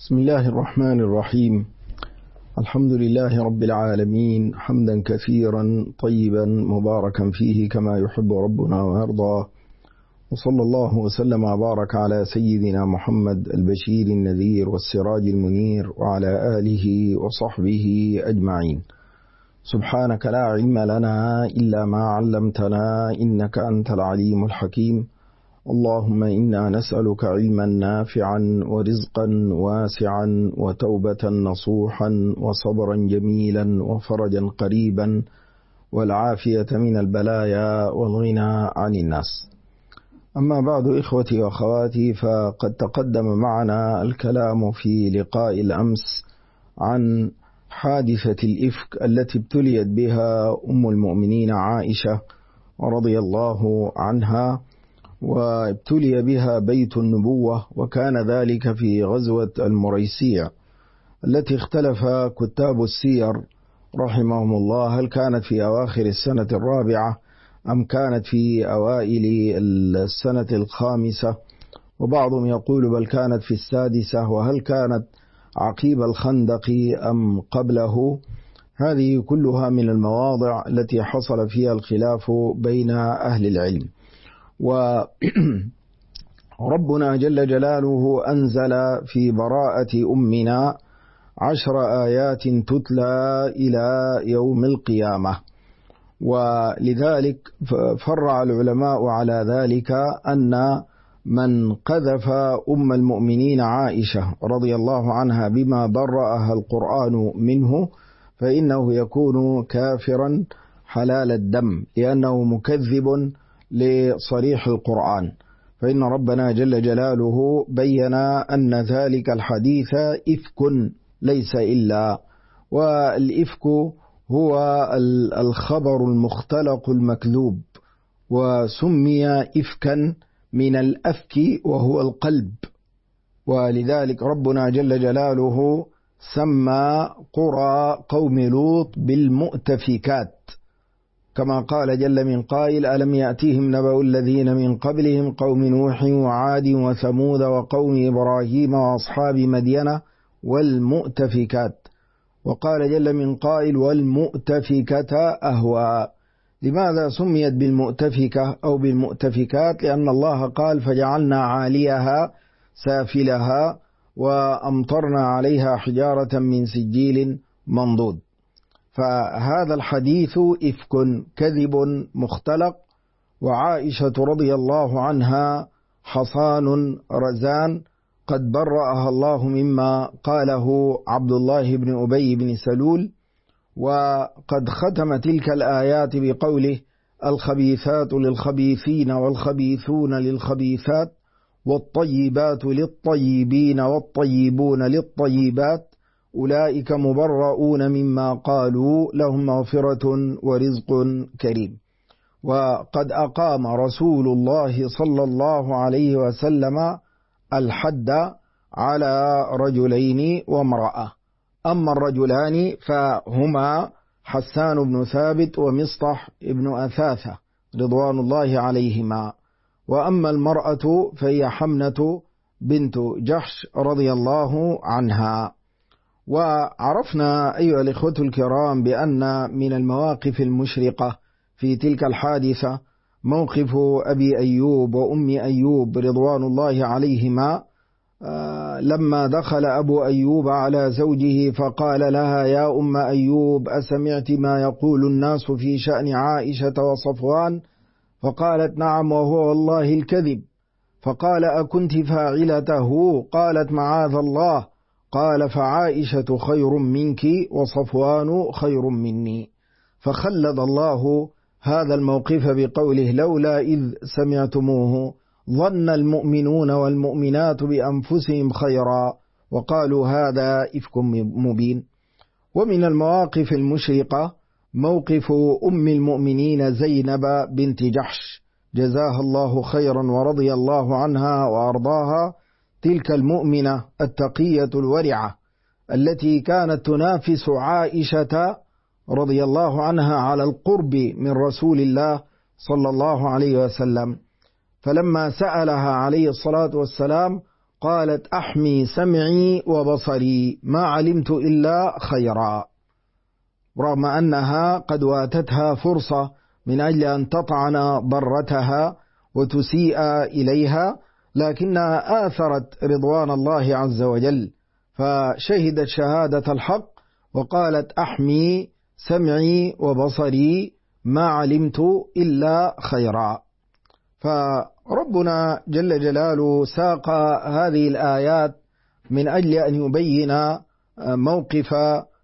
بسم الله الرحمن الرحيم. الحمد لله رب العالمين، حمدا كثيرا طيبا مباركا فيه كما يحب ربنا ويرضى، وصلى الله وسلم وبارك على سيدنا محمد البشير النذير والسراج المنير وعلى آله وصحبه أجمعين. سبحانك لا علم لنا إلا ما علمتنا إنك أنت العليم الحكيم. اللهم إنا نسألك علما نافعا ورزقا واسعا وتوبة نصوحا وصبرا جميلا وفرجا قريبا والعافية من البلايا والغنى عن الناس. أما بعد، إخوتي وأخواتي، فقد تقدم معنا الكلام في لقاء الأمس عن حادثة الإفك التي ابتليت بها أم المؤمنين عائشة رضي الله عنها، وابتلي بها بيت النبوة، وكان ذلك في غزوة المريسيع التي اختلف كتاب السير رحمهم الله هل كانت في أواخر السنة الرابعة أم كانت في أوائل السنة الخامسة، وبعضهم يقول بل كانت في السادسة، وهل كانت عقيب الخندق أم قبله. هذه كلها من المواضع التي حصل فيها الخلاف بين أهل العلم. وربنا جل جلاله أنزل في براءة أمنا 10 آيات تتلى إلى يوم القيامة، ولذلك فرع العلماء على ذلك أن من قذف أم المؤمنين عائشة رضي الله عنها بما برأها القرآن منه فإنه يكون كافرا حلال الدم، لأنه مكذب لصريح القرآن. فإن ربنا جل جلاله بين أن ذلك الحديث إفك ليس إلا، والإفك هو الخبر المختلق المكذوب، وسمي إفكا من الأفك وهو القلب. ولذلك ربنا جل جلاله سمى قرى قوم لوط بالمؤتفكات، كما قال جل من قائل ألم يأتيهم نبأ الذين من قبلهم قوم نوح وعاد وثمود وقوم إبراهيم وأصحاب مدين والمؤتفكات. وقال جل من قائل والمؤتفكة أهوى. لماذا سميت بالمؤتفكة أو بالمؤتفكات؟ لأن الله قال فجعلنا عاليها سافلها وأمطرنا عليها حجارة من سجيل منضود. فهذا الحديث إفك كذب مختلق، وعائشة رضي الله عنها حصان رزان قد برأها الله مما قاله عبد الله بن أبي بن سلول. وقد ختم تلك الآيات بقوله الخبيثات للخبيثين والخبيثون للخبيثات والطيبات للطيبين والطيبون للطيبات أولئك مبرؤون مما قالوا لهم مغفرة ورزق كريم. وقد أقام رسول الله صلى الله عليه وسلم الحد على رجلين وامرأة. أما الرجلان فهما حسان بن ثابت ومصطح بن أثاثة رضوان الله عليهما، وأما المرأة فهي حمنة بنت جحش رضي الله عنها. وعرفنا أيها الإخوة الكرام بأن من المواقف المشرقة في تلك الحادثة موقف أبي أيوب وأم أيوب رضوان الله عليهما، لما دخل أبو أيوب على زوجه فقال لها يا أم أيوب أسمعت ما يقول الناس في شأن عائشة وصفوان؟ فقالت نعم وهو والله الكذب. فقال أكنت فاعلته؟ قالت معاذ الله. قال فعائشة خير منك وصفوان خير مني. فخلد الله هذا الموقف بقوله لولا إذ سمعتموه ظن المؤمنون والمؤمنات بأنفسهم خيرا وقالوا هذا إفك مبين. ومن المواقف المشرقة موقف أم المؤمنين زينب بنت جحش جزاها الله خيرا ورضي الله عنها وأرضاها، تلك المؤمنة التقية الورعة التي كانت تنافس عائشة رضي الله عنها على القرب من رسول الله صلى الله عليه وسلم. فلما سألها عليه الصلاة والسلام قالت أحمي سمعي وبصري ما علمت إلا خيرا، رغم أنها قد واتتها فرصة من أجل أن تطعن ضرتها وتسيء إليها، لكنها آثرت رضوان الله عز وجل، فشهدت شهادة الحق وقالت أحمي سمعي وبصري ما علمت إلا خيرا. فربنا جل جلاله ساق هذه الآيات من أجل أن يبين موقف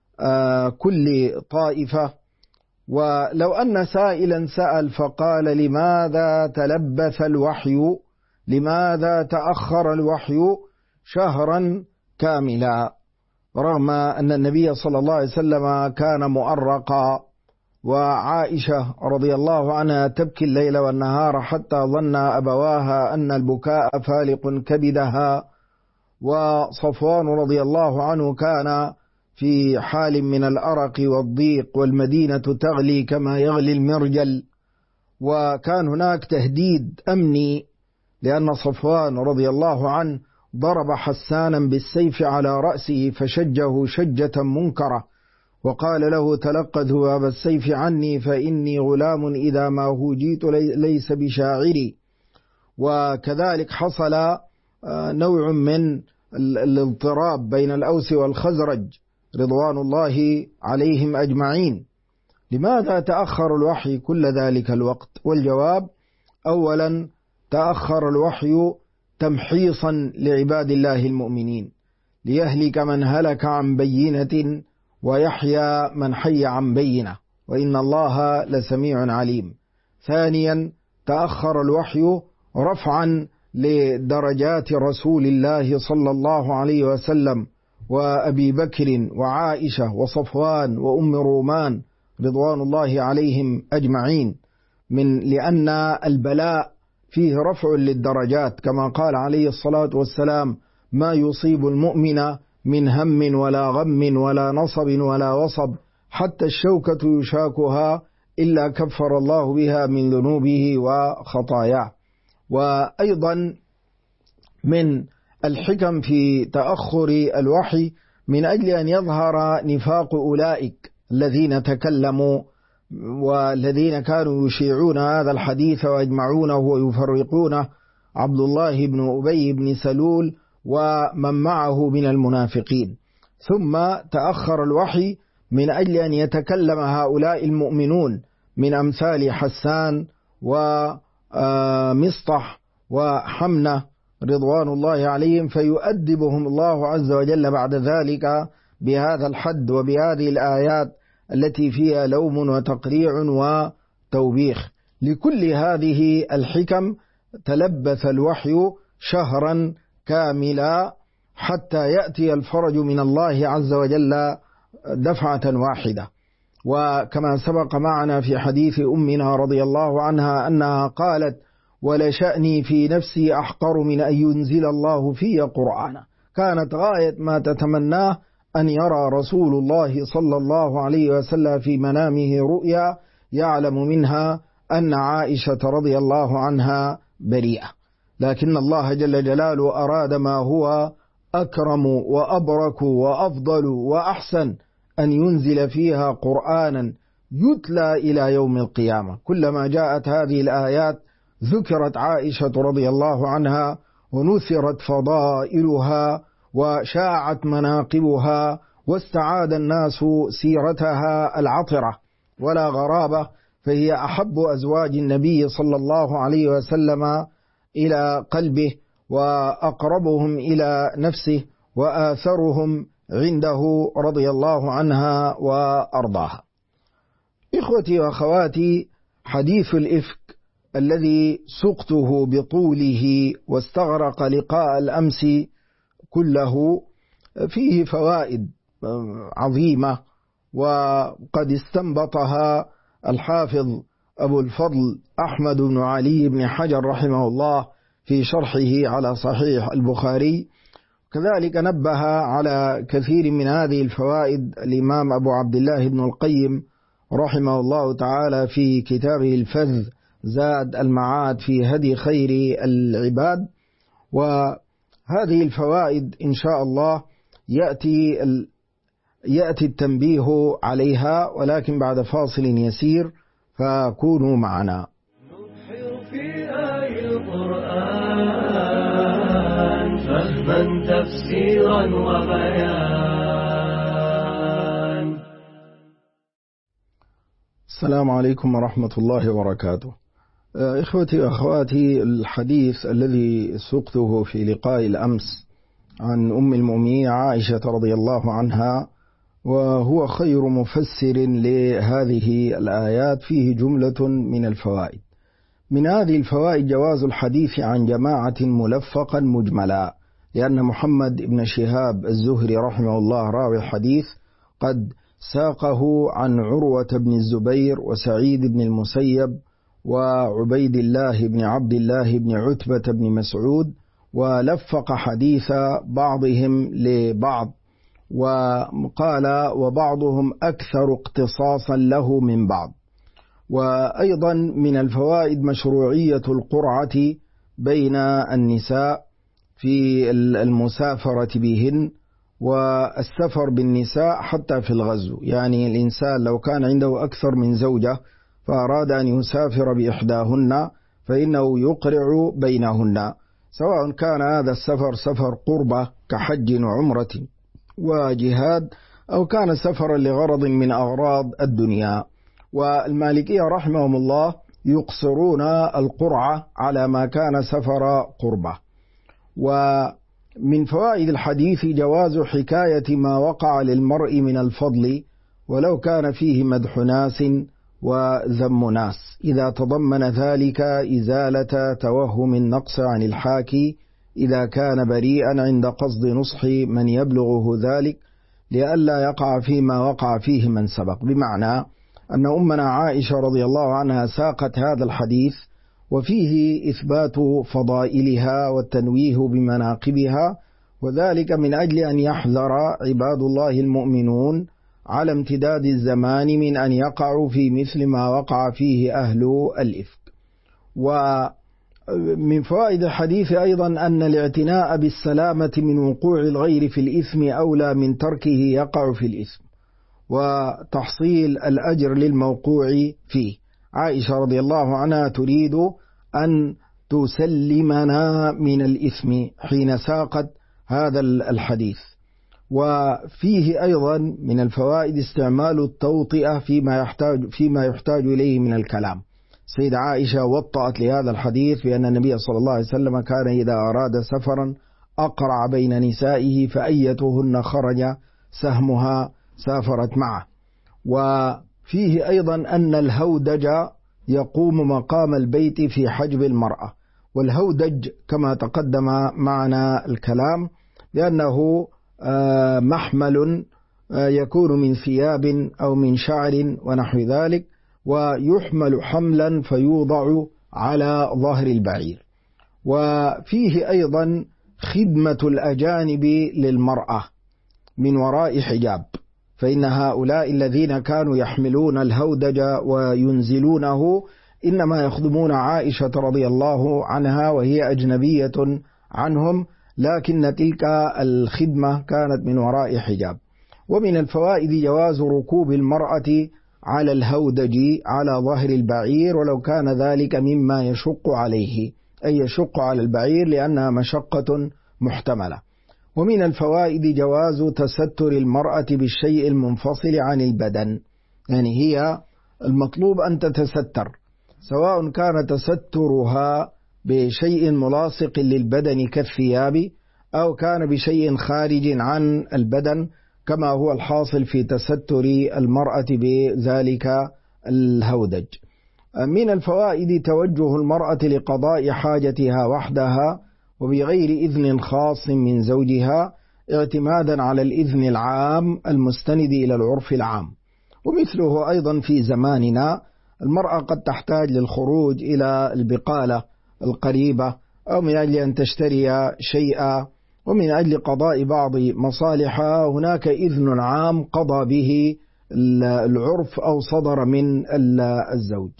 كل طائفة. ولو أن سائلا سأل فقال لماذا تلبث الوحي، لماذا تأخر الوحي شهرا كاملا، رغم أن النبي صلى الله عليه وسلم كان مؤرقا، وعائشة رضي الله عنها تبكي الليل والنهار حتى ظن أبواها أن البكاء فالق كبدها، وصفوان رضي الله عنه كان في حال من الأرق والضيق والمدينة تغلي كما يغلي المرجل، وكان هناك تهديد أمني لأن صفوان رضي الله عنه ضرب حسانا بالسيف على رأسه فشجه شجة منكرة، وقال له تلقى ذهاب السيف عني فإني غلام إذا ما هوجيت ليس بشاعري. وكذلك حصل نوع من الاضطراب بين الأوس والخزرج رضوان الله عليهم أجمعين. لماذا تأخر الوحي كل ذلك الوقت؟ والجواب: أولا تأخر الوحي تمحيصا لعباد الله المؤمنين، ليهلك من هلك عن بينة ويحيى من حي عن بينة، وإن الله لسميع عليم. ثانيا تأخر الوحي رفعا لدرجات رسول الله صلى الله عليه وسلم وأبي بكر وعائشة وصفوان وأم رومان رضوان الله عليهم أجمعين، لأن البلاء فيه رفع للدرجات، كما قال عليه الصلاة والسلام: ما يصيب المؤمن من هم ولا غم ولا نصب ولا وصب حتى الشوكة يشاكها إلا كفر الله بها من ذنوبه وخطاياه. وأيضا من الحكم في تأخر الوحي من أجل أن يظهر نفاق أولئك الذين تكلموا والذين كانوا يشيعون هذا الحديث ويجمعونه ويفرقونه، عبد الله بن أبي بن سلول ومن معه من المنافقين. ثم تأخر الوحي من أجل أن يتكلم هؤلاء المؤمنون من أمثال حسان ومصطح وحمنة رضوان الله عليهم، فيؤدبهم الله عز وجل بعد ذلك بهذا الحد وبهذه الآيات التي فيها لوم وتقريع وتوبيخ. لكل هذه الحكم تلبث الوحي شهرا كاملا حتى يأتي الفرج من الله عز وجل دفعة واحدة. وكما سبق معنا في حديث أمنا رضي الله عنها أنها قالت: ولشأني في نفسي أحقر من أن ينزل الله في قرآنا. كانت غاية ما تتمناه أن يرى رسول الله صلى الله عليه وسلم في منامه رؤيا يعلم منها أن عائشة رضي الله عنها بريئة، لكن الله جل جلاله أراد ما هو أكرم وأبرك وأفضل وأحسن، أن ينزل فيها قرآنا يتلى إلى يوم القيامة. كلما جاءت هذه الآيات ذكرت عائشة رضي الله عنها ونثرت فضائلها وشاعت مناقبها واستعاد الناس سيرتها العطرة ولا غرابة، فهي أحب أزواج النبي صلى الله عليه وسلم إلى قلبه وأقربهم إلى نفسه وآثرهم عنده رضي الله عنها وأرضاها. إخوتي وأخواتي، حديث الإفك الذي سقته بطوله واستغرق لقاء الأمس كله فيه فوائد عظيمة، وقد استنبطها الحافظ أبو الفضل أحمد بن علي بن حجر رحمه الله في شرحه على صحيح البخاري. كذلك نبه على كثير من هذه الفوائد الإمام أبو عبد الله بن القيم رحمه الله تعالى في كتابه الفذ زاد المعاد في هدي خير العباد. وهذه هذه الفوائد إن شاء الله يأتي التنبيه عليها، ولكن بعد فاصل يسير، فكونوا معنا. نبحر في آي القرآن فهما تفسيرا وبيان. السلام عليكم ورحمة الله وبركاته. إخوتي وأخواتي، الحديث الذي سقته في لقاء الأمس عن أم المؤمنين عائشة رضي الله عنها، وهو خير مفسر لهذه الآيات، فيه جملة من الفوائد. من هذه الفوائد جواز الحديث عن جماعة ملفقا مجملا، لأن محمد بن شهاب الزهري رحمه الله راوي الحديث قد ساقه عن عروة بن الزبير وسعيد بن المسيب وعبيد الله بن عبد الله بن عتبة بن مسعود، ولفق حديث بعضهم لبعض، وقال وبعضهم أكثر اقتصاصا له من بعض. وأيضا من الفوائد مشروعية القرعة بين النساء في المسافرة بهن، والسفر بالنساء حتى في الغزو. يعني الإنسان لو كان عنده أكثر من زوجة فأراد أن يسافر بإحداهن فإنه يقرع بينهن، سواء كان هذا السفر سفر قربة كحج وعمرة وجهاد، أو كان سفرا لغرض من أغراض الدنيا. والمالكية رحمهم الله يقصرون القرعة على ما كان سفر قربة. ومن فوائد الحديث جواز حكاية ما وقع للمرء من الفضل، ولو كان فيه مدح ناس وذم ناس، إذا تضمن ذلك إزالة توهم النقص عن الحاكي إذا كان بريئا عند قصد نصح من يبلغه ذلك، لئلا يقع فيما وقع فيه من سبق. بمعنى أن أمنا عائشة رضي الله عنها ساقت هذا الحديث وفيه إثبات فضائلها والتنويه بمناقبها، وذلك من أجل أن يحذر عباد الله المؤمنون على امتداد الزمان من أن يقعوا في مثل ما وقع فيه أهل الإفك. ومن فوائد الحديث أيضا أن الاعتناء بالسلامة من وقوع الغير في الإثم أولى من تركه يقع في الإثم، وتحصيل الأجر للموقوع فيه. عائشة رضي الله عنها تريد أن تسلمنا من الإثم حين ساقت هذا الحديث. وفيه أيضا من الفوائد استعمال التوطئة فيما يحتاج إليه من الكلام. سيدة عائشة وطأت لهذا الحديث بأن النبي صلى الله عليه وسلم كان إذا أراد سفرا أقرع بين نسائه، فأيتهن خرج سهمها سافرت معه. وفيه أيضا أن الهودج يقوم مقام البيت في حجب المرأة، والهودج كما تقدم معنا الكلام بأنه محمل يكون من ثياب أو من شعر ونحو ذلك، ويحمل حملا فيوضع على ظهر البعير. وفيه أيضا خدمة الأجانب للمرأة من وراء حجاب، فإن هؤلاء الذين كانوا يحملون الهودج وينزلونه إنما يخدمون عائشة رضي الله عنها وهي أجنبية عنهم، لكن تلك الخدمة كانت من وراء حجاب. ومن الفوائد جواز ركوب المرأة على الهودج على ظهر البعير، ولو كان ذلك مما يشق عليه، أي يشق على البعير لأنها مشقة محتملة. ومن الفوائد جواز تستر المرأة بالشيء المنفصل عن البدن، يعني هي المطلوب أن تتستر، سواء كان تسترها بشيء ملاصق للبدن كالثياب، أو كان بشيء خارج عن البدن كما هو الحاصل في تستر المرأة بذلك الهودج. من الفوائد توجه المرأة لقضاء حاجتها وحدها وبغير إذن خاص من زوجها، اعتمادا على الإذن العام المستند إلى العرف العام. ومثله أيضا في زماننا، المرأة قد تحتاج للخروج إلى البقالة القريبة، أو من أجل أن تشتري شيئا، ومن أجل قضاء بعض مصالحها، هناك إذن عام قضى به العرف أو صدر من الزوج.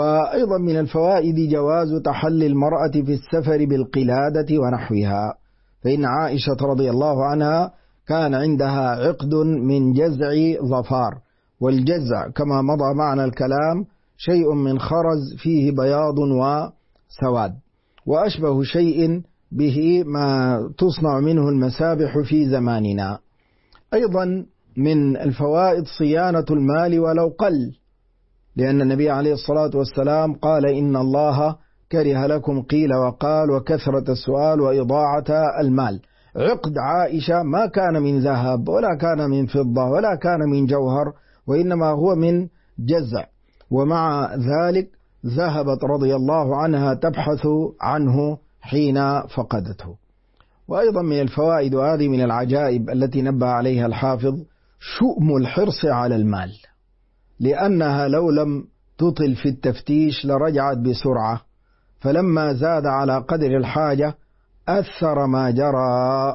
وأيضا من الفوائد جواز تحلي المرأة في السفر بالقلادة ونحوها، فإن عائشة رضي الله عنها كان عندها عقد من جزع ظفار، والجزع كما مضى معنا الكلام شيء من خرز فيه بياض وسواد، وأشبه شيء به ما تصنع منه المسابح في زماننا. أيضا من الفوائد صيانة المال ولو قل، لأن النبي عليه الصلاة والسلام قال إن الله كره لكم قيل وقال وكثرة السؤال وإضاعة المال. عقد عائشة ما كان من ذهب ولا كان من فضة ولا كان من جوهر، وإنما هو من جزع، ومع ذلك ذهبت رضي الله عنها تبحث عنه حين فقدته. وأيضا من الفوائد، وهذه من العجائب التي نبه عليها الحافظ، شؤم الحرص على المال، لأنها لو لم تطل في التفتيش لرجعت بسرعة، فلما زاد على قدر الحاجة أثر ما جرى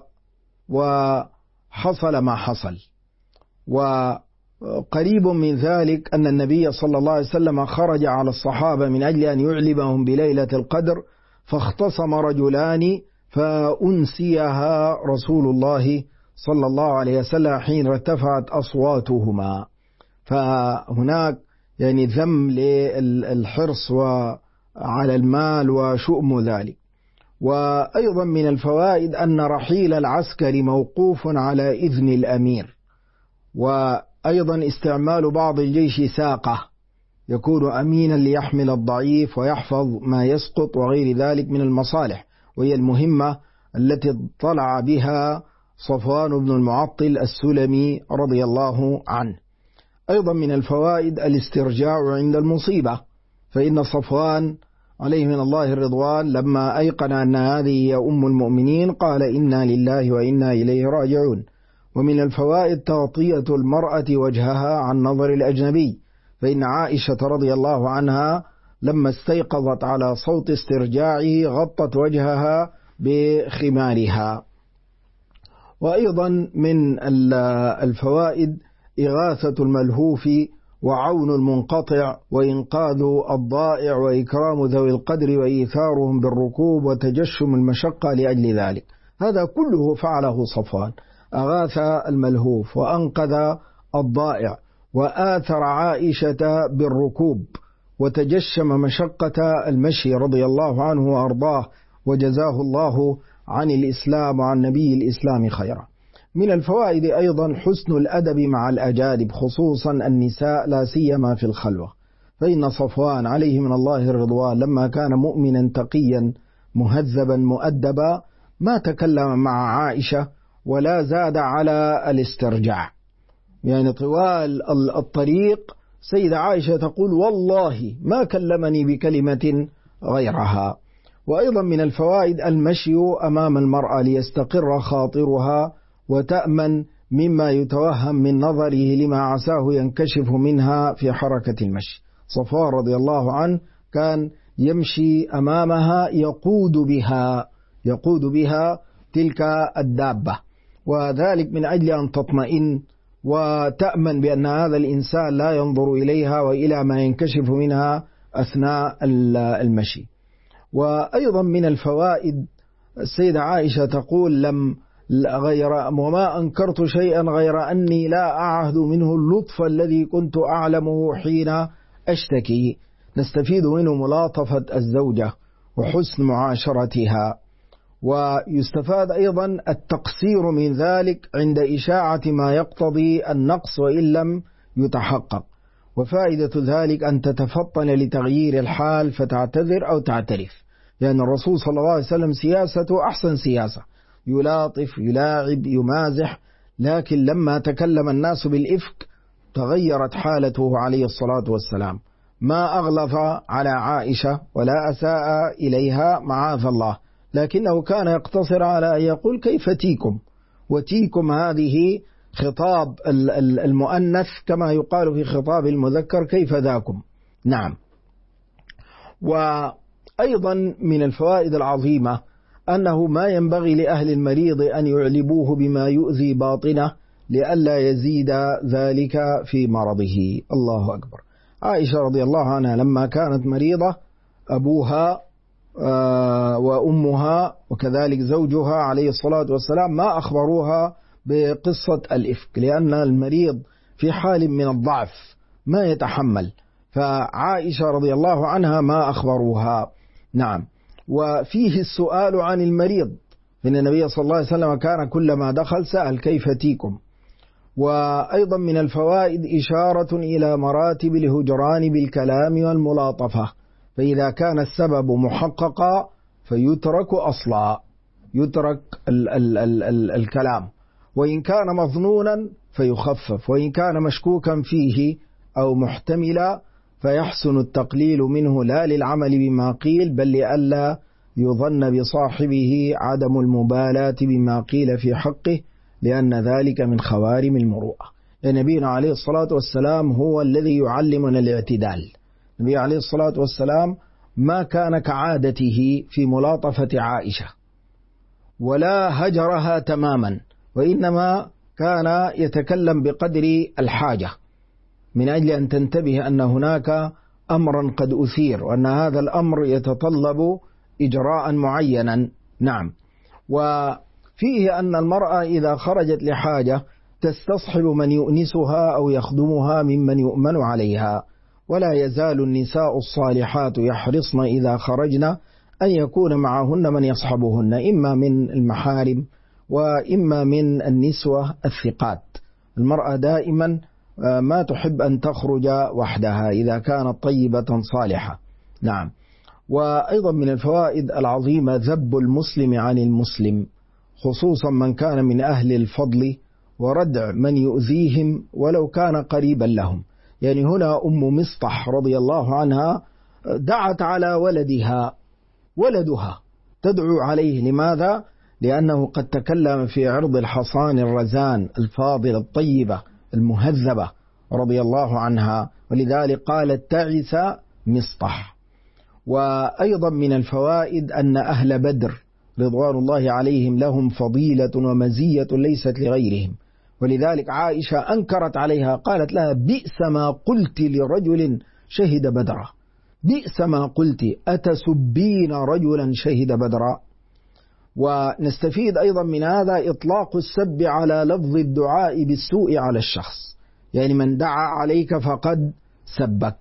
وحصل ما حصل. وقريب من ذلك أن النبي صلى الله عليه وسلم خرج على الصحابة من أجل أن يعلمهم بليلة القدر، فاختصم رجلان فأنسيها رسول الله صلى الله عليه وسلم حين ارتفعت أصواتهما. فهناك يعني ذم للحرص على المال وشؤم ذلك. وأيضا من الفوائد أن رحيل العسكر موقوف على إذن الأمير، وأيضا استعمال بعض الجيش ساقة يكون أمينا ليحمل الضعيف ويحفظ ما يسقط وغير ذلك من المصالح، وهي المهمة التي اطلع بها صفوان بن المعطل السلمي رضي الله عنه. أيضا من الفوائد الاسترجاع عند المصيبة، فإن صفوان عليه من الله الرضوان لما أيقن أن هذه هي أم المؤمنين قال إنا لله وإنا إليه راجعون. ومن الفوائد تغطية المرأة وجهها عن نظر الأجنبي، فإن عائشة رضي الله عنها لما استيقظت على صوت استرجاعه غطت وجهها بخمارها. وأيضا من الفوائد إغاثة الملهوف وعون المنقطع وإنقاذ الضائع وإكرام ذوي القدر وإيثارهم بالركوب وتجشم المشقة لأجل ذلك. هذا كله فعله صفوان، أغاث الملهوف وأنقذ الضائع وآثر عائشة بالركوب وتجشم مشقة المشي رضي الله عنه وأرضاه، وجزاه الله عن الإسلام وعن نبي الإسلام خيرا. من الفوائد أيضا حسن الأدب مع الأجانب، خصوصا النساء لا سيما في الخلوة، فإن صفوان عليه من الله الرضوان لما كان مؤمنا تقيا مهذبا مؤدبا ما تكلم مع عائشة ولا زاد على الاسترجاع، يعني طوال الطريق سيدة عائشة تقول والله ما كلمني بكلمة غيرها. وأيضا من الفوائد المشي أمام المرأة ليستقر خاطرها وتأمن مما يتوهم من نظره لما عساه ينكشف منها في حركة المشي. صفوان رضي الله عنه كان يمشي أمامها يقود بها تلك الدابة، وذلك من أجل أن تطمئن وتأمن بأن هذا الإنسان لا ينظر إليها وإلى ما ينكشف منها أثناء المشي. وأيضا من الفوائد السيدة عائشة تقول وما أنكرت شيئا غير أني لا أعهد منه اللطف الذي كنت أعلمه حين أشتكي. نستفيد منه ملاطفة الزوجة وحسن معاشرتها، ويستفاد أيضا التقصير من ذلك عند إشاعة ما يقتضي النقص وإن لم يتحقق. وفائدة ذلك أن تتفطن لتغيير الحال فتعتذر أو تعترف، لأن الرسول صلى الله عليه وسلم سياسته أحسن سياسة، يلاطف يلاعب يمازح، لكن لما تكلم الناس بالإفك تغيرت حالته عليه الصلاة والسلام، ما أغلظ على عائشة ولا أساء إليها معاذ الله، لكنه كان يقتصر على أن يقول كيف تيكم، وتيكم هذه خطاب المؤنث كما يقال في خطاب المذكر كيف ذاكم. نعم. وأيضا من الفوائد العظيمة أنه ما ينبغي لأهل المريض أن يعلبوه بما يؤذي باطنه لئلا يزيد ذلك في مرضه. الله أكبر. عائشة رضي الله عنها لما كانت مريضة أبوها وأمها وكذلك زوجها عليه الصلاة والسلام ما أخبروها بقصة الإفك، لأن المريض في حال من الضعف ما يتحمل، فعائشة رضي الله عنها ما أخبروها. نعم. وفيه السؤال عن المريض، إن النبي صلى الله عليه وسلم كان كلما دخل سأل كيف تيكم. وأيضا من الفوائد إشارة إلى مراتب الهجران بالكلام والملاطفة، فإذا كان السبب محققا فيترك أصلا، يترك الكلام، وإن كان مظنونا فيخفف، وإن كان مشكوكا فيه أو محتملا فيحسن التقليل منه، لا للعمل بما قيل بل لئلا يظن بصاحبه عدم المبالاة بما قيل في حقه، لأن ذلك من خوارم المروءة. نبينا عليه الصلاة والسلام هو الذي يعلمنا الاعتدال. النبي عليه الصلاة والسلام ما كان كعادته في ملاطفة عائشة ولا هجرها تماما، وإنما كان يتكلم بقدر الحاجة من أجل أن تنتبه أن هناك أمرا قد أثير، وأن هذا الأمر يتطلب إجراء معينا. نعم. وفيه أن المرأة إذا خرجت لحاجة تستصحب من يؤنسها أو يخدمها ممن يؤمن عليها، ولا يزال النساء الصالحات يحرصن إذا خرجن أن يكون معهن من يصحبهن، إما من المحارم وإما من النسوة الثقات. المرأة دائما ما تحب أن تخرج وحدها إذا كانت طيبة صالحة. نعم. وأيضا من الفوائد العظيمة ذب المسلم عن المسلم، خصوصا من كان من أهل الفضل، وردع من يؤذيهم ولو كان قريبا لهم. يعني هنا أم مصطح رضي الله عنها دعت على ولدها تدعو عليه. لماذا؟ لأنه قد تكلم في عرض الحصان الرزان الفاضل الطيبة المهذبة رضي الله عنها، ولذلك قالت تعس مصطح. وأيضا من الفوائد أن أهل بدر رضوان الله عليهم لهم فضيلة ومزية ليست لغيرهم، ولذلك عائشة أنكرت عليها، قالت لها بئس ما قلت لرجل شهد بدرا، بئس ما قلت، أتسبين رجلا شهد بدرا. ونستفيد أيضا من هذا إطلاق السب على لفظ الدعاء بالسوء على الشخص، يعني من دعا عليك فقد سبك.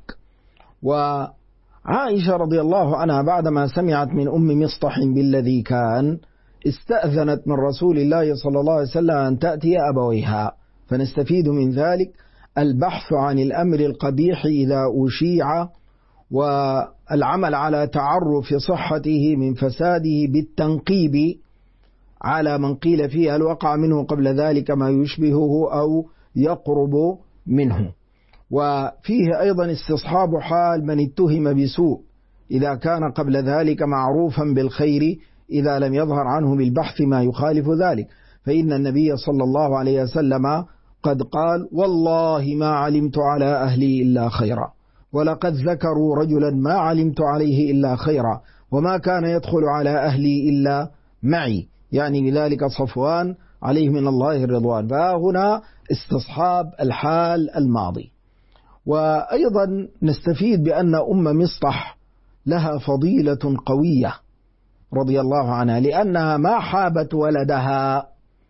وعائشة رضي الله عنها بعدما سمعت من أم مصطح بالذي كان استأذنت من رسول الله صلى الله عليه وسلم أن تأتي أبويها، فنستفيد من ذلك البحث عن الأمر القبيح إذا أشيع، والعمل على تعرف صحته من فساده بالتنقيب على من قيل فيه هل وقع منه قبل ذلك ما يشبهه أو يقرب منه. وفيه أيضا استصحاب حال من اتهم بسوء إذا كان قبل ذلك معروفا بالخير، إذا لم يظهر عنه بالبحث ما يخالف ذلك، فإن النبي صلى الله عليه وسلم قد قال والله ما علمت على أهلي إلا خيرا، ولقد ذكروا رجلا ما علمت عليه إلا خيرا، وما كان يدخل على أهلي إلا معي، يعني بذلك صفوان عليه من الله الرضوان. فهنا استصحاب الحال الماضي. وأيضا نستفيد بأن أم مصطح لها فضيلة قوية رضي الله عنها، لأنها ما حابت ولدها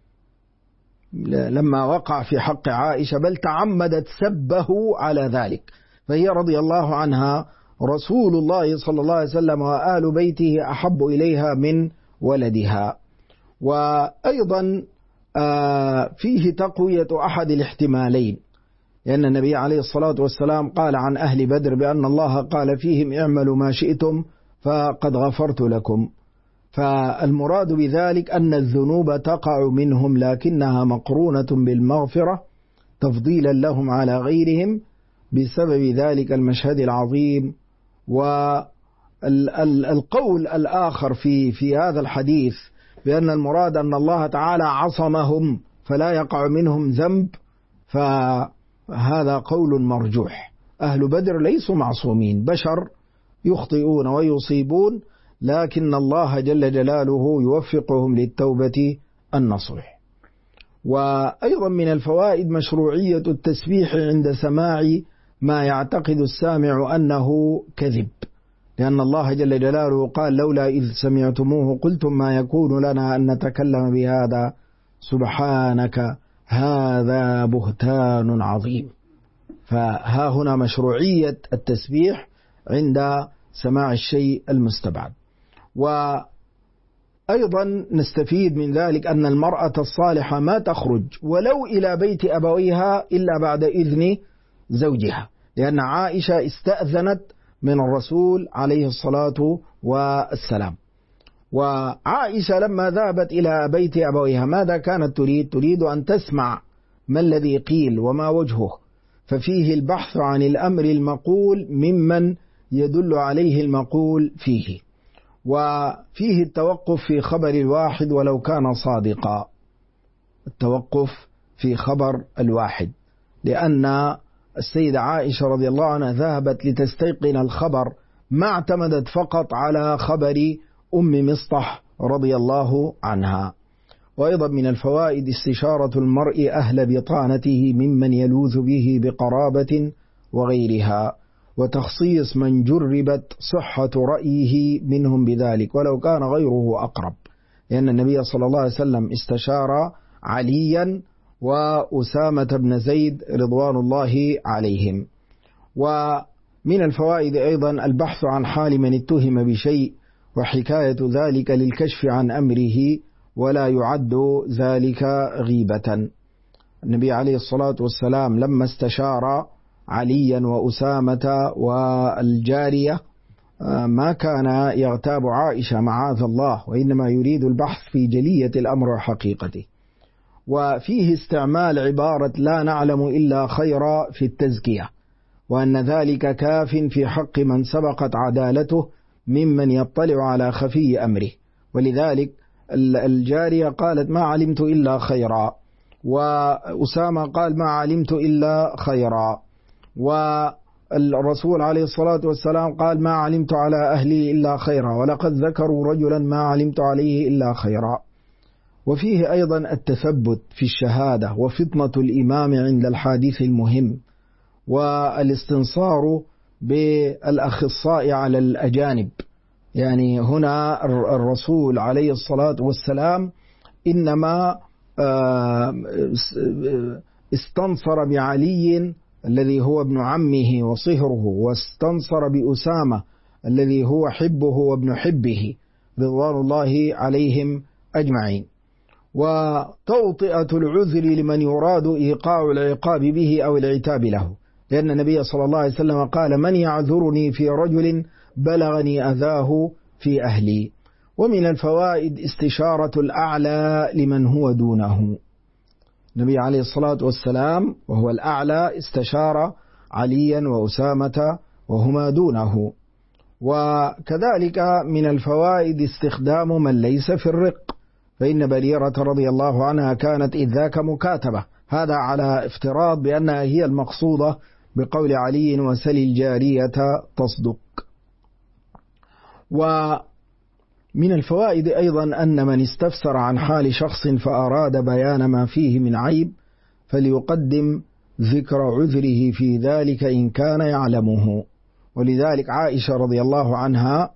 لما وقع في حق عائشة، بل تعمدت سبه على ذلك. فهي رضي الله عنها رسول الله صلى الله عليه وسلم وآل بيته أحب إليها من ولدها. وأيضا فيه تقوية أحد الاحتمالين، لأن النبي عليه الصلاة والسلام قال عن أهل بدر بأن الله قال فيهم اعملوا ما شئتم فقد غفرت لكم، فالمراد بذلك أن الذنوب تقع منهم لكنها مقرونة بالمغفرة تفضيلا لهم على غيرهم بسبب ذلك المشهد العظيم. والقول الآخر في هذا الحديث بأن المراد أن الله تعالى عصمهم فلا يقع منهم ذنب، فهذا قول مرجوح. أهل بدر ليسوا معصومين، بشر يخطئون ويصيبون، لكن الله جل جلاله يوفقهم للتوبة النصوح. وأيضا من الفوائد مشروعية التسبيح عند سماع ما يعتقد السامع أنه كذب، لأن الله جل جلاله قال لولا إذ سمعتموه قلتم ما يكون لنا أن نتكلم بهذا سبحانك هذا بهتان عظيم. فها هنا مشروعية التسبيح عند سماع الشيء المستبعد. وأيضا نستفيد من ذلك أن المرأة الصالحة ما تخرج ولو إلى بيت أبويها إلا بعد إذن زوجها، لأن عائشة استأذنت من الرسول عليه الصلاة والسلام. وعائشة لما ذهبت إلى بيت أبويها ماذا كانت تريد؟ تريد أن تسمع ما الذي قيل وما وجهه، ففيه البحث عن الأمر المقول ممن يدل عليه المقول فيه، وفيه التوقف في خبر الواحد ولو كان صادقا، التوقف في خبر الواحد، لأن السيدة عائشة رضي الله عنها ذهبت لتستيقن الخبر، ما اعتمدت فقط على خبر أم مصطح رضي الله عنها. وأيضا من الفوائد استشارة المرء أهل بطانته ممن يلوذ به بقرابة وغيرها، وتخصيص من جربت صحة رأيه منهم بذلك ولو كان غيره أقرب، لأن النبي صلى الله عليه وسلم استشار عليا وأسامة بن زيد رضوان الله عليهم. ومن الفوائد أيضا البحث عن حال من اتهم بشيء وحكاية ذلك للكشف عن أمره، ولا يعد ذلك غيبة. النبي عليه الصلاة والسلام لما استشار عليا وأسامة والجارية ما كان يغتاب عائشة معاذ الله، وإنما يريد البحث في جلية الأمر وحقيقته. وفيه استعمال عبارة لا نعلم إلا خيرا في التزكية، وأن ذلك كاف في حق من سبقت عدالته ممن يطلع على خفي أمره. ولذلك الجارية قالت ما علمت إلا خيرا، وأسامة قال ما علمت إلا خيرا، والرسول عليه الصلاة والسلام قال ما علمت على أهلي إلا خيرا، ولقد ذكروا رجلا ما علمت عليه إلا خيرا. وفيه أيضا التثبت في الشهادة وفطنة الإمام عند الحادث المهم، والاستنصار بالأخصاء على الأجانب. يعني هنا الرسول عليه الصلاة والسلام إنما استنصر بعلي الذي هو ابن عمه وصهره، واستنصر بأسامة الذي هو حبه وابن حبه رضوان الله عليهم أجمعين. وتوطئة العذر لمن يراد إيقاع العقاب به أو العتاب له، لأن النبي صلى الله عليه وسلم قال من يعذرني في رجل بلغني أذاه في أهلي. ومن الفوائد استشارة الأعلى لمن هو دونه. النبي عليه الصلاة والسلام وهو الأعلى استشار عليا وأسامة وهما دونه. وكذلك من الفوائد استخدام من ليس في الرق، فإن بريرة رضي الله عنها كانت إذ ذاك مكاتبة، هذا على افتراض بأنها هي المقصودة بقول علي وسل الجارية تصدق. ومن الفوائد أيضا أن من استفسر عن حال شخص فأراد بيان ما فيه من عيب فليقدم ذكر عذره في ذلك إن كان يعلمه. ولذلك عائشة رضي الله عنها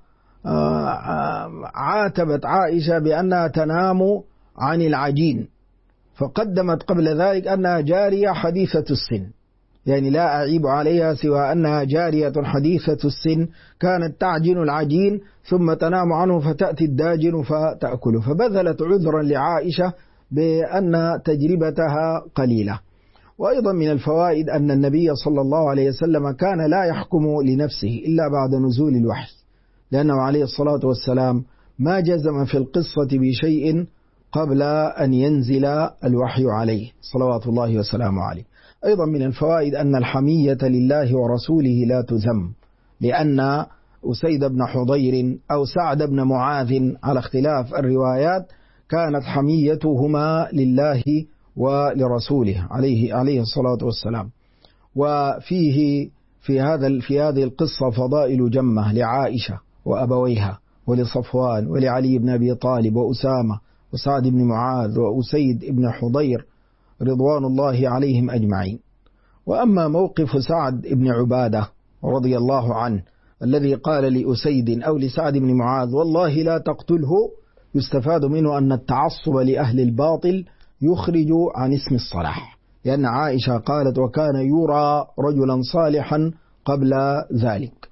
عاتبت عائشة بأنها تنام عن العجين، فقدمت قبل ذلك أنها جارية حديثة السن، يعني لا أعيب عليها سوى أنها جارية حديثة السن كانت تعجن العجين ثم تنام عنه فتأتي الداجن فتأكله، فبذلت عذرا لعائشة بأن تجربتها قليلة. وأيضا من الفوائد أن النبي صلى الله عليه وسلم كان لا يحكم لنفسه إلا بعد نزول الوحي، لأنه عليه الصلاة والسلام ما جزم في القصة بشيء قبل أن ينزل الوحي عليه صلوات الله وسلامه عليه. أيضا من الفوائد أن الحمية لله ورسوله لا تذم، لأن أسيد بن حضير أو سعد بن معاذ على اختلاف الروايات كانت حميتهما لله ولرسوله عليه الصلاة والسلام. وفيه في هذه القصة فضائل جمة لعائشة وأبويها ولصفوان ولعلي بن أبي طالب وأسامة وسعد بن معاذ وأسيد بن حضير رضوان الله عليهم أجمعين. وأما موقف سعد بن عبادة رضي الله عنه الذي قال لأسيد أو لسعد بن معاذ والله لا تقتله، يستفاد منه أن التعصب لأهل الباطل يخرج عن اسم الصلاح، لأن عائشة قالت وكان يرى رجلا صالحا قبل ذلك.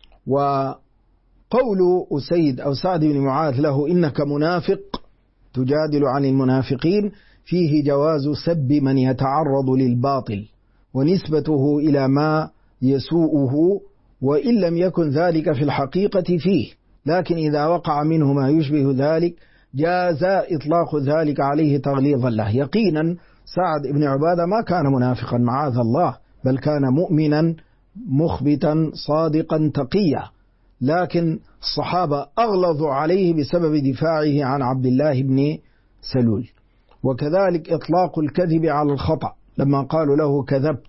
وقول أسيد أو سعد بن معاذ له إنك منافق تجادل عن المنافقين فيه جواز سب من يتعرض للباطل ونسبته إلى ما يسوءه، وإن لم يكن ذلك في الحقيقة فيه، لكن إذا وقع منه ما يشبه ذلك جاز إطلاق ذلك عليه تغليظا له. يقينا سعد بن عبادة ما كان منافقا معاذ الله، بل كان مؤمنا مخبتا صادقا تقيا، لكن الصحابة أغلظوا عليه بسبب دفاعه عن عبد الله بن سلول. وكذلك إطلاق الكذب على الخطأ لما قالوا له كذبت،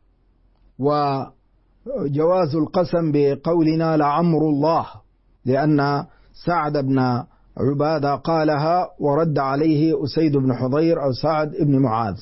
وجواز القسم بقولنا لعمر الله، لأن سعد بن عبادة قالها ورد عليه أسيد بن حضير أو سعد بن معاذ.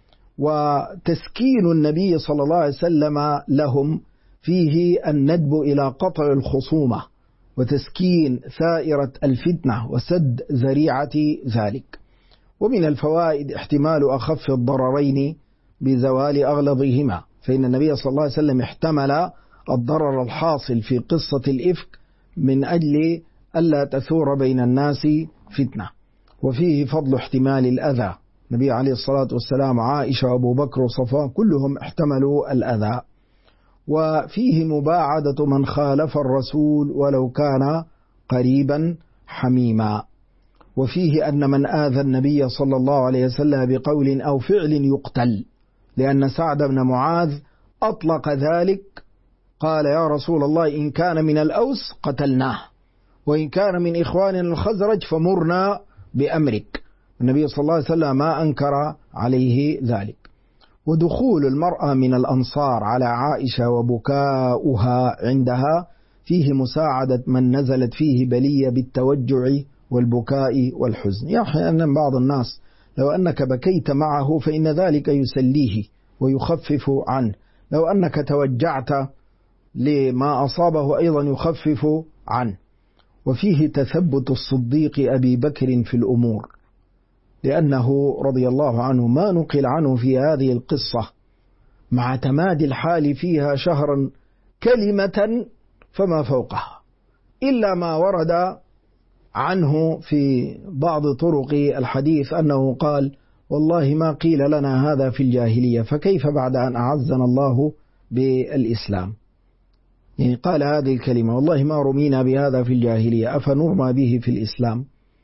وتسكين النبي صلى الله عليه وسلم لهم فيه الندب إلى قطع الخصومة وتسكين ثائرة الفتنة وسد ذريعة ذلك. ومن الفوائد احتمال أخف الضررين بزوال أغلظهما، فإن النبي صلى الله عليه وسلم احتمل الضرر الحاصل في قصة الإفك من أجل ألا تثور بين الناس فتنة. وفيه فضل احتمال الأذى، النبي عليه الصلاة والسلام عائشة وأبو بكر وصفوان كلهم احتملوا الأذى. وفيه مباعدة من خالف الرسول ولو كان قريبا حميما. وفيه أن من آذى النبي صلى الله عليه وسلم بقول أو فعل يقتل، لأن سعد بن معاذ أطلق ذلك، قال يا رسول الله إن كان من الأوس قتلناه وإن كان من إخواننا الخزرج فمرنا بأمرك. النبي صلى الله عليه وسلم ما أنكر عليه ذلك. ودخول المرأة من الأنصار على عائشة وبكاؤها عندها فيه مساعدة من نزلت فيه بلية بالتوجع والبكاء والحزن. يحيى أن بعض الناس لو أنك بكيت معه فإن ذلك يسليه ويخفف عنه، لو أنك توجعت لما أصابه أيضا يخفف عنه. وفيه تثبت الصديق أبي بكر في الأمور، لأنه رضي الله عنه ما نقل عنه في هذه القصة مع تمادي الحال فيها شهرا كلمة فما فوقها، إلا ما ورد عنه في بعض طرق الحديث أنه قال والله ما قيل لنا هذا في الجاهلية فكيف بعد أن أعزنا الله بالإسلام. يعني قال هذه الكلمة والله ما رمينا بهذا في الجاهلية أفنرمى به في الإسلام.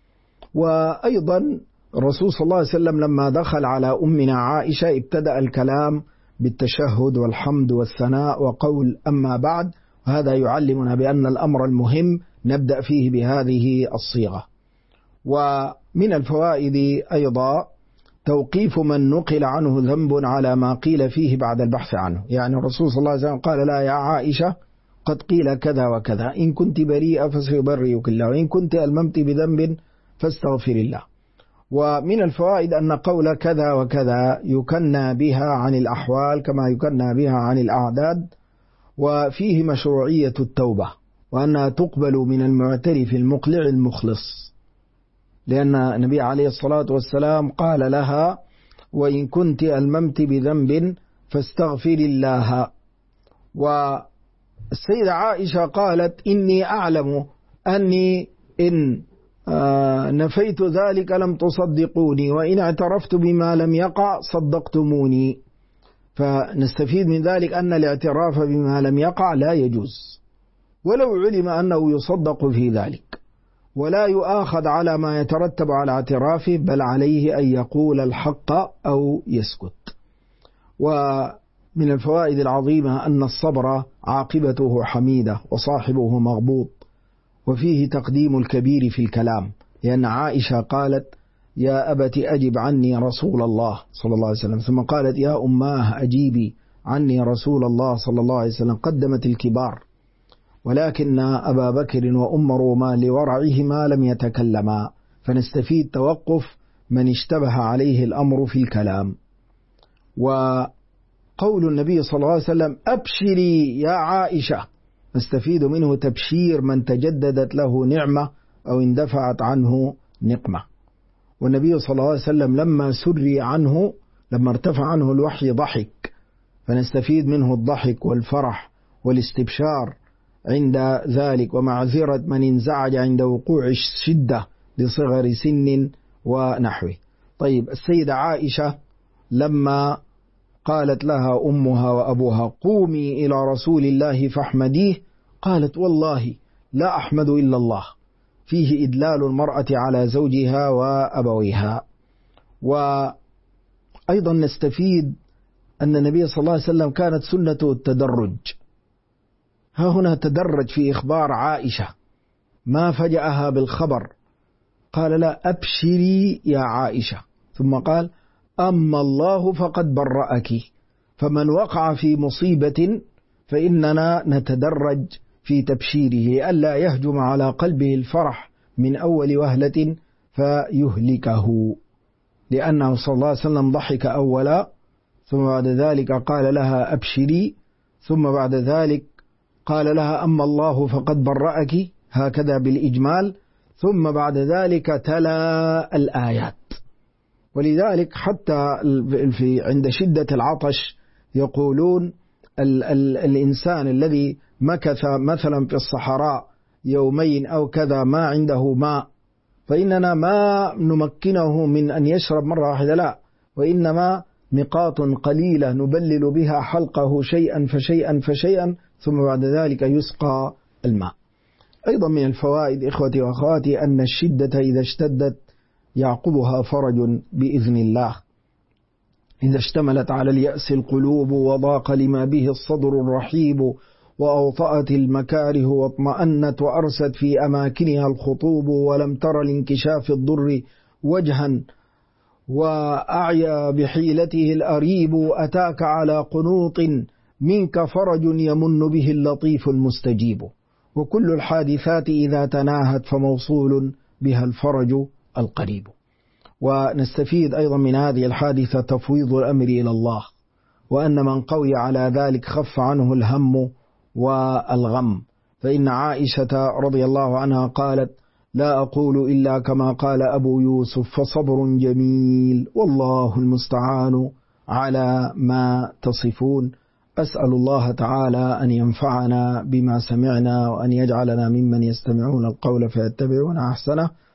وأيضا الرسول صلى الله عليه وسلم لما دخل على أمنا عائشة ابتدأ الكلام بالتشهد والحمد والثناء وقول أما بعد، وهذا يعلمنا بأن الأمر المهم نبدأ فيه بهذه الصيغة. ومن الفوائد أيضا توقيف من نقل عنه ذنب على ما قيل فيه بعد البحث عنه. يعني الرسول صلى الله عليه وسلم قال لا يا عائشة قد قيل كذا وكذا، إن كنت بريئة فسيبرئك الله، وإن كنت ألممت بذنب فاستغفر الله. ومن الفوائد أن قول كذا وكذا يكنى بها عن الأحوال كما يكنى بها عن الأعداد. وفيه مشروعية التوبة وأنها تقبل من المعترف المقلع المخلص، لأن النبي عليه الصلاة والسلام قال لها وإن كنت ألممت بذنب فاستغفر الله. والسيدة عائشة قالت إني أعلم أني إن نفيت ذلك لم تصدقوني وإن اعترفت بما لم يقع صدقتموني. فنستفيد من ذلك أن الاعتراف بما لم يقع لا يجوز، ولو علم أنه يصدق في ذلك، ولا يؤاخذ على ما يترتب على اعترافه، بل عليه أن يقول الحق أو يسكت. ومن الفوائد العظيمة أن الصبر عاقبته حميدة وصاحبه مغبوط. وفيه تقديم الكبير في الكلام، لأن عائشة قالت يا أبت أجب عني رسول الله صلى الله عليه وسلم، ثم قالت يا أماه أجيبي عني رسول الله صلى الله عليه وسلم، قدمت الكبار. ولكن أبا بكر وأم روما لورعهما لم يتكلما، فنستفيد توقف من اشتبه عليه الأمر في الكلام. وقول النبي صلى الله عليه وسلم أبشري يا عائشة نستفيد منه تبشير من تجددت له نعمة أو اندفعت عنه نقمة. والنبي صلى الله عليه وسلم لما سري عنه، لما ارتفع عنه الوحي ضحك، فنستفيد منه الضحك والفرح والاستبشار عند ذلك، ومعذرة من انزعج عند وقوع الشدة لصغر سن ونحوه. طيب، السيدة عائشة لما قالت لها أمها وأبوها قومي إلى رسول الله فاحمديه، قالت والله لا أحمد إلا الله، فيه إدلال المرأة على زوجها وأبويها. وأيضا نستفيد أن النبي صلى الله عليه وسلم كانت سنته التدرج. ها هنا تدرج في إخبار عائشة، ما فجأها بالخبر، قال لا أبشري يا عائشة، ثم قال أما الله فقد برأك، فمن وقع في مصيبة فإننا نتدرج في تبشيره ألا يهجم على قلبه الفرح من أول وهلة فيهلكه، لأنه صلى الله عليه وسلم ضحك أولا، ثم بعد ذلك قال لها أبشري، ثم بعد ذلك قال لها أما الله فقد برأك، هكذا بالإجمال، ثم بعد ذلك تلا الآيات. ولذلك حتى عند شدة العطش يقولون الإنسان الذي مكث مثلا في الصحراء يومين أو كذا ما عنده ماء، فإننا ما نمكنه من أن يشرب مرة واحدة، لا، وإنما نقاط قليلة نبلل بها حلقه شيئا فشيئا فشيئا، ثم بعد ذلك يسقى الماء. أيضا من الفوائد إخوتي وأخواتي أن الشدة إذا اشتدت يعقبها فرج بإذن الله. إذا اشتملت على اليأس القلوب وضاق لما به الصدر الرحيب، وأوطأت المكاره واطمأنت وأرست في أماكنها الخطوب، ولم تر لانكشاف الضر وجها وأعيا بحيلته الأريب، أتاك على قنوط منك فرج يمن به اللطيف المستجيب، وكل الحادثات إذا تناهت فموصول بها الفرج القريب. ونستفيد أيضا من هذه الحادثة تفويض الأمر إلى الله، وأن من قوي على ذلك خف عنه الهم والغم. فإن عائشة رضي الله عنها قالت لا أقول إلا كما قال أبو يوسف فصبر جميل والله المستعان على ما تصفون. أسأل الله تعالى أن ينفعنا بما سمعنا، وأن يجعلنا ممن يستمعون القول فيتبعون أحسنه.